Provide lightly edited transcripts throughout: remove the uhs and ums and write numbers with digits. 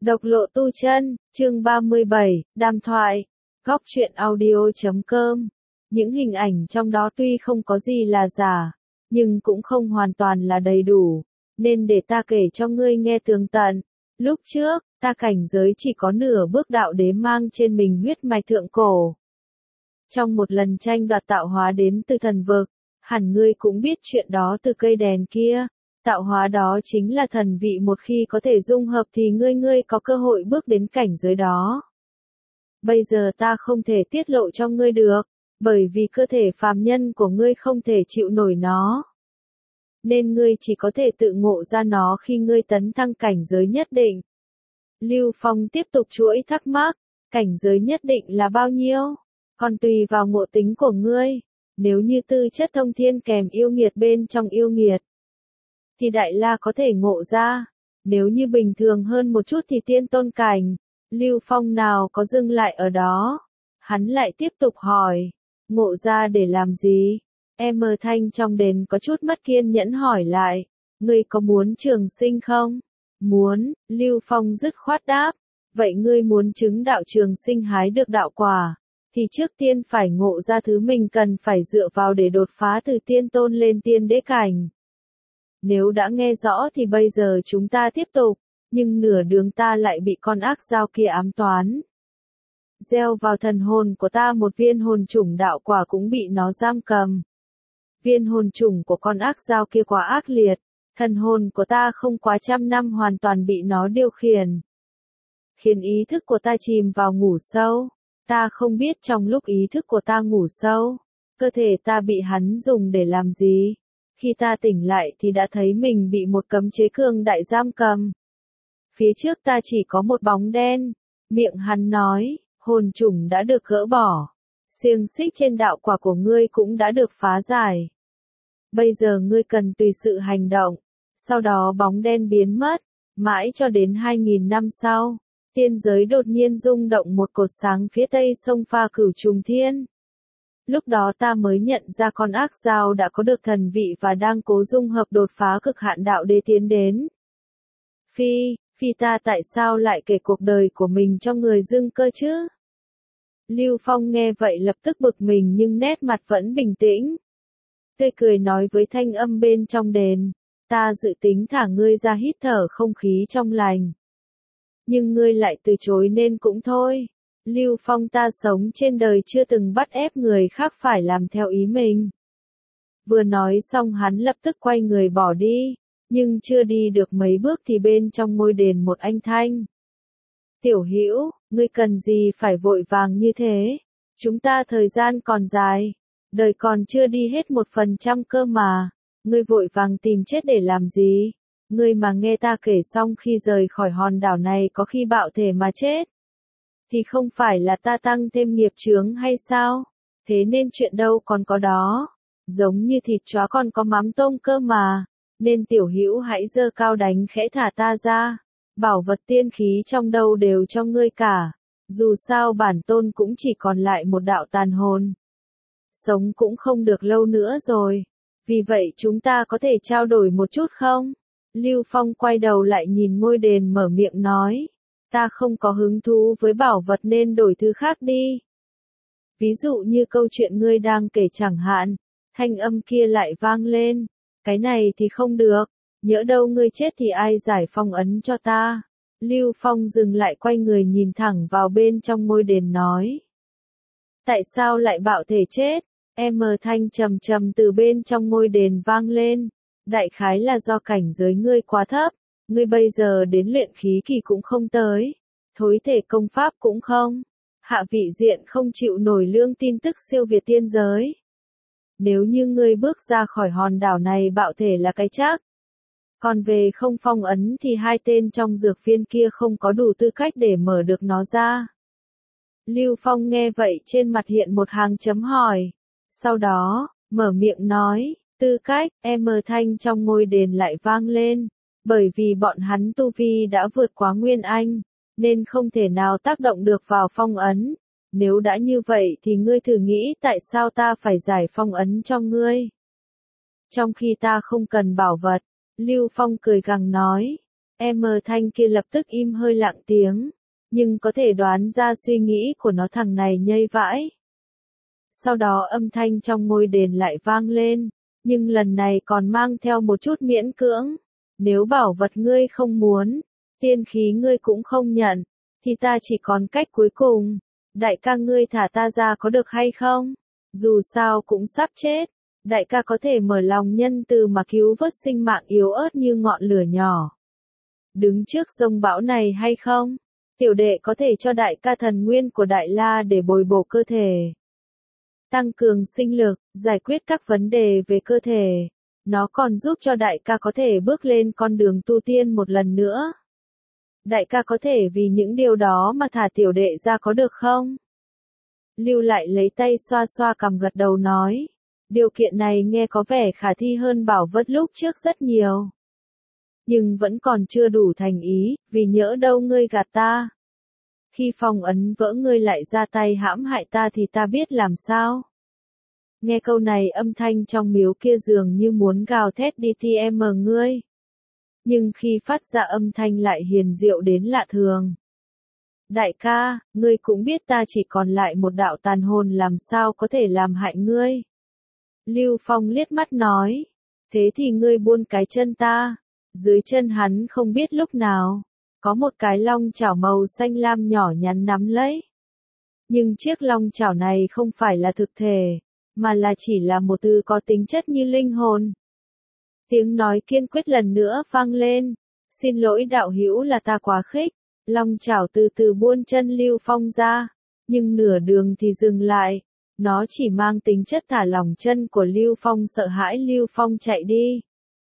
Độc lộ tu chân, chương 37, đàm thoại, góc truyện audio.com. Những hình ảnh trong đó tuy không có gì là giả, nhưng cũng không hoàn toàn là đầy đủ, nên để ta kể cho ngươi nghe tường tận. Lúc trước, ta cảnh giới chỉ có nửa bước đạo đế mang trên mình huyết mạch thượng cổ. Trong một lần tranh đoạt tạo hóa đến từ thần vực, hẳn ngươi cũng biết chuyện đó từ cây đèn kia. Tạo hóa đó chính là thần vị, một khi có thể dung hợp thì ngươi có cơ hội bước đến cảnh giới đó. Bây giờ ta không thể tiết lộ cho ngươi được, bởi vì cơ thể phàm nhân của ngươi không thể chịu nổi nó. Nên ngươi chỉ có thể tự ngộ ra nó khi ngươi tấn thăng cảnh giới nhất định. Lưu Phong tiếp tục chuỗi thắc mắc, cảnh giới nhất định là bao nhiêu? Còn tùy vào ngộ tính của ngươi. Nếu như tư chất thông thiên kèm yêu nghiệt bên trong yêu nghiệt, thì Đại La có thể ngộ ra. Nếu như bình thường hơn một chút thì tiên tôn cảnh. Lưu Phong nào có dừng lại ở đó. Hắn lại tiếp tục hỏi, ngộ ra để làm gì? Thanh trong đền có chút mất kiên nhẫn hỏi lại, ngươi có muốn trường sinh không? Muốn, Lưu Phong dứt khoát đáp. Vậy ngươi muốn chứng đạo trường sinh hái được đạo quả, thì trước tiên phải ngộ ra thứ mình cần phải dựa vào để đột phá từ tiên tôn lên tiên đế cảnh. Nếu đã nghe rõ thì bây giờ chúng ta tiếp tục, nhưng nửa đường ta lại bị con ác dao kia ám toán. Gieo vào thần hồn của ta một viên hồn chủng đạo quả cũng bị nó giam cầm. Viên hồn chủng của con ác dao kia quá ác liệt, thần hồn của ta không quá 100 năm hoàn toàn bị nó điều khiển. Khiến ý thức của ta chìm vào ngủ sâu. Ta không biết trong lúc ý thức của ta ngủ sâu, cơ thể ta bị hắn dùng để làm gì. Khi ta tỉnh lại thì đã thấy mình bị một cấm chế cường đại giam cầm. Phía trước ta chỉ có một bóng đen. Miệng hắn nói, hồn chủng đã được gỡ bỏ. Xiềng xích trên đạo quả của ngươi cũng đã được phá giải. Bây giờ ngươi cần tùy sự hành động. Sau đó bóng đen biến mất, mãi cho đến 2000 năm sau. Tiên giới đột nhiên rung động một cột sáng phía tây sông Pha Cửu Trùng Thiên. Lúc đó ta mới nhận ra con ác dao đã có được thần vị và đang cố dung hợp đột phá cực hạn đạo đế tiến đến. Phi ta tại sao lại kể cuộc đời của mình cho người dưng cơ chứ? Lưu Phong nghe vậy lập tức bực mình nhưng nét mặt vẫn bình tĩnh. Tươi cười nói với thanh âm bên trong đền, ta dự tính thả ngươi ra hít thở không khí trong lành. Nhưng ngươi lại từ chối nên cũng thôi. Lưu Phong, ta sống trên đời chưa từng bắt ép người khác phải làm theo ý mình. Vừa nói xong hắn lập tức quay người bỏ đi, nhưng chưa đi được mấy bước thì bên trong ngôi đền một anh thanh. Tiểu Hữu, ngươi cần gì phải vội vàng như thế? Chúng ta thời gian còn dài, đời còn chưa đi hết 1% cơ mà. Ngươi vội vàng tìm chết để làm gì? Ngươi mà nghe ta kể xong khi rời khỏi hòn đảo này có khi bạo thể mà chết, thì không phải là ta tăng thêm nghiệp chướng hay sao? Thế nên chuyện đâu còn có đó. Giống như thịt chó còn có mắm tôm cơ mà. Nên Tiểu Hữu hãy giơ cao đánh khẽ thả ta ra. Bảo vật tiên khí trong đâu đều cho ngươi cả. Dù sao bản tôn cũng chỉ còn lại một đạo tàn hồn. Sống cũng không được lâu nữa rồi. Vì vậy chúng ta có thể trao đổi một chút không? Lưu Phong quay đầu lại nhìn ngôi đền mở miệng nói. Ta không có hứng thú với bảo vật nên đổi thứ khác đi. Ví dụ như câu chuyện ngươi đang kể chẳng hạn. Thanh âm kia lại vang lên. Cái này thì không được. Nhỡ đâu ngươi chết thì ai giải phong ấn cho ta? Lưu Phong dừng lại quay người nhìn thẳng vào bên trong ngôi đền nói. Tại sao lại bạo thể chết? Thanh trầm trầm từ bên trong ngôi đền vang lên. Đại khái là do cảnh giới ngươi quá thấp. Ngươi bây giờ đến luyện khí kỳ cũng không tới. Thối thể công pháp cũng không. Hạ vị diện không chịu nổi lương tin tức siêu việt tiên giới. Nếu như ngươi bước ra khỏi hòn đảo này bạo thể là cái chắc. Còn về không phong ấn thì hai tên trong dược viên kia không có đủ tư cách để mở được nó ra. Lưu Phong nghe vậy trên mặt hiện một hàng chấm hỏi. Sau đó, mở miệng nói, tư cách, thanh trong ngôi đền lại vang lên. Bởi vì bọn hắn tu vi đã vượt quá Nguyên Anh, nên không thể nào tác động được vào phong ấn. Nếu đã như vậy thì ngươi thử nghĩ tại sao ta phải giải phong ấn cho ngươi. Trong khi ta không cần bảo vật, Lưu Phong cười gằn nói. Thanh kia lập tức im hơi lặng tiếng, nhưng có thể đoán ra suy nghĩ của nó thằng này nhây vãi. Sau đó âm thanh trong ngôi đền lại vang lên, nhưng lần này còn mang theo một chút miễn cưỡng. Nếu bảo vật ngươi không muốn, tiên khí ngươi cũng không nhận, thì ta chỉ còn cách cuối cùng. Đại ca ngươi thả ta ra có được hay không? Dù sao cũng sắp chết, đại ca có thể mở lòng nhân từ mà cứu vớt sinh mạng yếu ớt như ngọn lửa nhỏ. Đứng trước dông bão này hay không? Tiểu đệ có thể cho đại ca thần nguyên của Đại La để bồi bổ cơ thể, tăng cường sinh lực, giải quyết các vấn đề về cơ thể. Nó còn giúp cho đại ca có thể bước lên con đường tu tiên một lần nữa. Đại ca có thể vì những điều đó mà thả tiểu đệ ra có được không? Lưu lại lấy tay xoa xoa cằm gật đầu nói. Điều kiện này nghe có vẻ khả thi hơn bảo vật lúc trước rất nhiều. Nhưng vẫn còn chưa đủ thành ý, vì nhỡ đâu ngươi gạt ta. Khi phong ấn vỡ ngươi lại ra tay hãm hại ta thì ta biết làm sao? Nghe câu này âm thanh trong miếu kia dường như muốn gào thét đi TM ngươi. Nhưng khi phát ra âm thanh lại hiền diệu đến lạ thường. Đại ca, ngươi cũng biết ta chỉ còn lại một đạo tàn hồn làm sao có thể làm hại ngươi. Lưu Phong liếc mắt nói. Thế thì ngươi buông cái chân ta. Dưới chân hắn không biết lúc nào, có một cái long chảo màu xanh lam nhỏ nhắn nắm lấy. Nhưng chiếc long chảo này không phải là thực thể, mà là chỉ là một từ có tính chất như linh hồn. Tiếng nói kiên quyết lần nữa vang lên. Xin lỗi đạo hữu là ta quá khích. Long chảo từ từ buông chân Lưu Phong ra, nhưng nửa đường thì dừng lại. Nó chỉ mang tính chất thả lỏng chân của Lưu Phong, sợ hãi Lưu Phong chạy đi.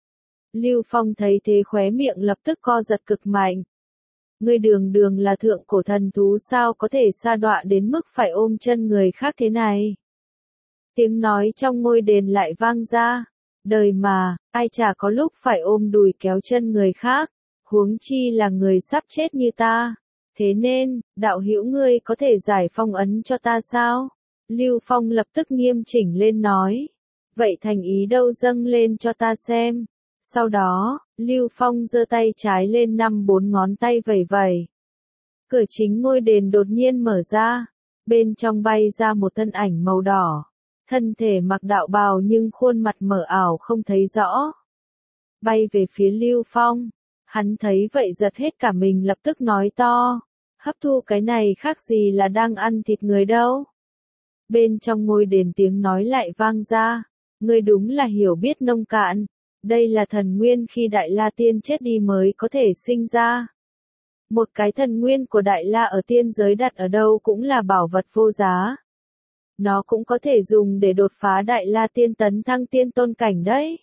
Lưu Phong thấy thế khóe miệng lập tức co giật cực mạnh. Ngươi đường đường là thượng cổ thần thú sao có thể sa đọa đến mức phải ôm chân người khác thế này? Tiếng nói trong ngôi đền lại vang ra. Đời mà, ai chả có lúc phải ôm đùi kéo chân người khác, huống chi là người sắp chết như ta. Thế nên, đạo hữu ngươi có thể giải phong ấn cho ta sao? Lưu Phong lập tức nghiêm chỉnh lên nói. Vậy thành ý đâu dâng lên cho ta xem. Sau đó, Lưu Phong giơ tay trái lên 5-4 ngón tay vẩy vẩy. Cửa chính ngôi đền đột nhiên mở ra. Bên trong bay ra một thân ảnh màu đỏ. Thân thể mặc đạo bào nhưng khuôn mặt mờ ảo không thấy rõ. Bay về phía Lưu Phong. Hắn thấy vậy giật hết cả mình lập tức nói to. Hấp thu cái này khác gì là đang ăn thịt người đâu. Bên trong ngôi đền tiếng nói lại vang ra. Ngươi đúng là hiểu biết nông cạn. Đây là thần nguyên khi Đại La Tiên chết đi mới có thể sinh ra. Một cái thần nguyên của Đại La ở tiên giới đặt ở đâu cũng là bảo vật vô giá. Nó cũng có thể dùng để đột phá Đại La Tiên tấn thăng tiên tôn cảnh đấy.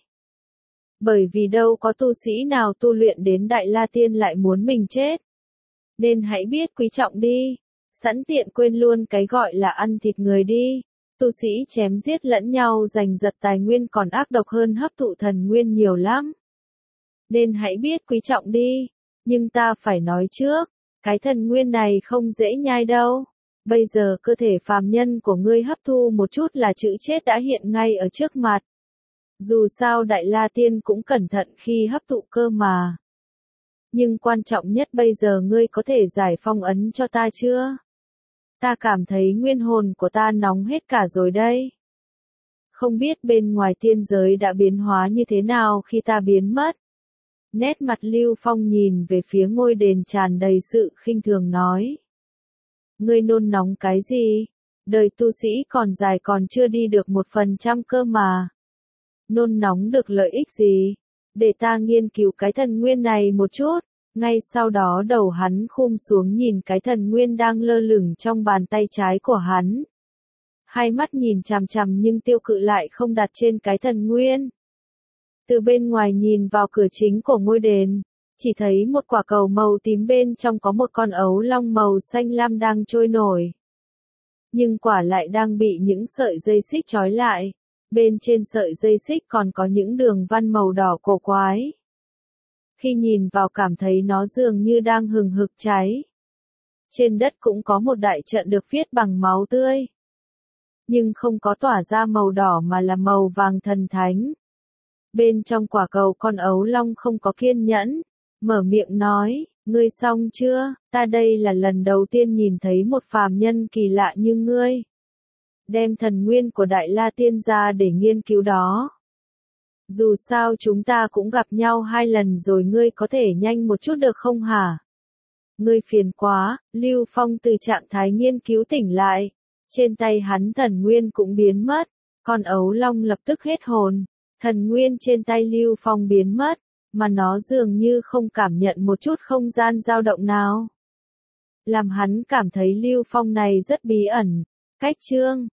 Bởi vì đâu có tu sĩ nào tu luyện đến Đại La Tiên lại muốn mình chết. Nên hãy biết quý trọng đi. Sẵn tiện quên luôn cái gọi là ăn thịt người đi. Tu sĩ chém giết lẫn nhau giành giật tài nguyên còn ác độc hơn hấp thụ thần nguyên nhiều lắm. Nên hãy biết quý trọng đi. Nhưng ta phải nói trước, cái thần nguyên này không dễ nhai đâu. Bây giờ cơ thể phàm nhân của ngươi hấp thu một chút là chữ chết đã hiện ngay ở trước mặt. Dù sao Đại La Tiên cũng cẩn thận khi hấp thụ cơ mà. Nhưng quan trọng nhất bây giờ ngươi có thể giải phong ấn cho ta chưa? Ta cảm thấy nguyên hồn của ta nóng hết cả rồi đây. Không biết bên ngoài tiên giới đã biến hóa như thế nào khi ta biến mất. Nét mặt Lưu Phong nhìn về phía ngôi đền tràn đầy sự khinh thường nói. Ngươi nôn nóng cái gì? Đời tu sĩ còn dài còn chưa đi được 1% cơ mà. Nôn nóng được lợi ích gì? Để ta nghiên cứu cái thần nguyên này một chút. Ngay sau đó đầu hắn khum xuống nhìn cái thần nguyên đang lơ lửng trong bàn tay trái của hắn. Hai mắt nhìn chằm chằm nhưng tiêu cự lại không đặt trên cái thần nguyên. Từ bên ngoài nhìn vào cửa chính của ngôi đền, chỉ thấy một quả cầu màu tím bên trong có một con ấu long màu xanh lam đang trôi nổi. Nhưng quả lại đang bị những sợi dây xích trói lại. Bên trên sợi dây xích còn có những đường văn màu đỏ cổ quái. Khi nhìn vào cảm thấy nó dường như đang hừng hực cháy. Trên đất cũng có một đại trận được viết bằng máu tươi. Nhưng không có tỏa ra màu đỏ mà là màu vàng thần thánh. Bên trong quả cầu con ấu long không có kiên nhẫn, mở miệng nói, ngươi xong chưa, ta đây là lần đầu tiên nhìn thấy một phàm nhân kỳ lạ như ngươi. Đem thần nguyên của Đại La Tiên ra để nghiên cứu đó. Dù sao chúng ta cũng gặp nhau 2 lần rồi, ngươi có thể nhanh một chút được không hả? Ngươi phiền quá, Lưu Phong từ trạng thái nghiên cứu tỉnh lại. Trên tay hắn thần nguyên cũng biến mất. Con ấu long lập tức hết hồn. Thần nguyên trên tay Lưu Phong biến mất, mà nó dường như không cảm nhận một chút không gian dao động nào. Làm hắn cảm thấy Lưu Phong này rất bí ẩn. Cách chương